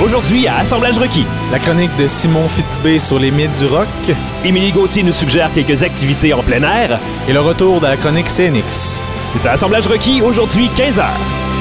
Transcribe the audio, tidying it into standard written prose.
Aujourd'hui, à Assemblage requis. La chronique de Simon Fitzbé sur les mythes du rock. Émilie Gauthier nous suggère quelques activités en plein air. Et le retour de la chronique CNX. C'est à Assemblage requis, aujourd'hui, 15h.